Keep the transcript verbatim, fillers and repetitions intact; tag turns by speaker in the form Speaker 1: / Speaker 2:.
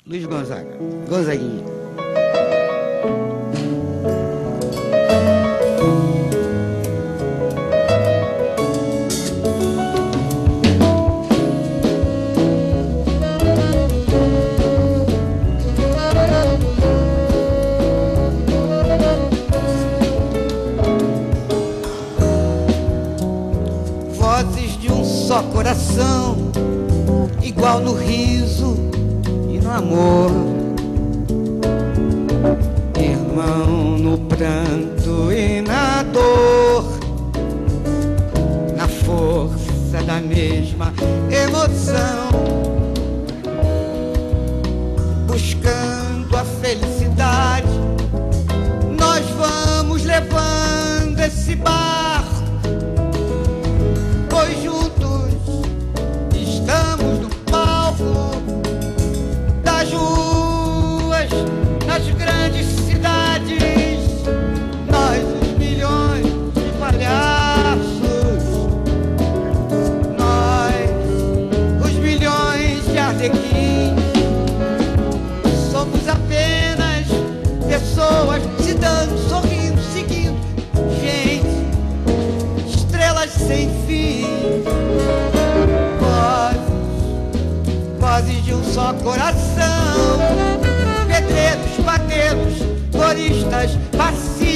Speaker 1: Luiz Gonzaga, Gonzaguinha. Vozes de um só coração, igual no riso e no amor, irmão no pranto e na dor, na força da mesma emoção, buscando a felicidade. Nós vamos levando esse barco, pois juntos estamos no palco das ruas, nas grandes cidades. Nós, os milhões de palhaços, nós, os milhões de arlequins, somos apenas pessoas se dando, sorrindo, seguindo, gente, estrelas sem fim. Vozes de um só coração, pedreiros, bateiros, coristas, pacientes,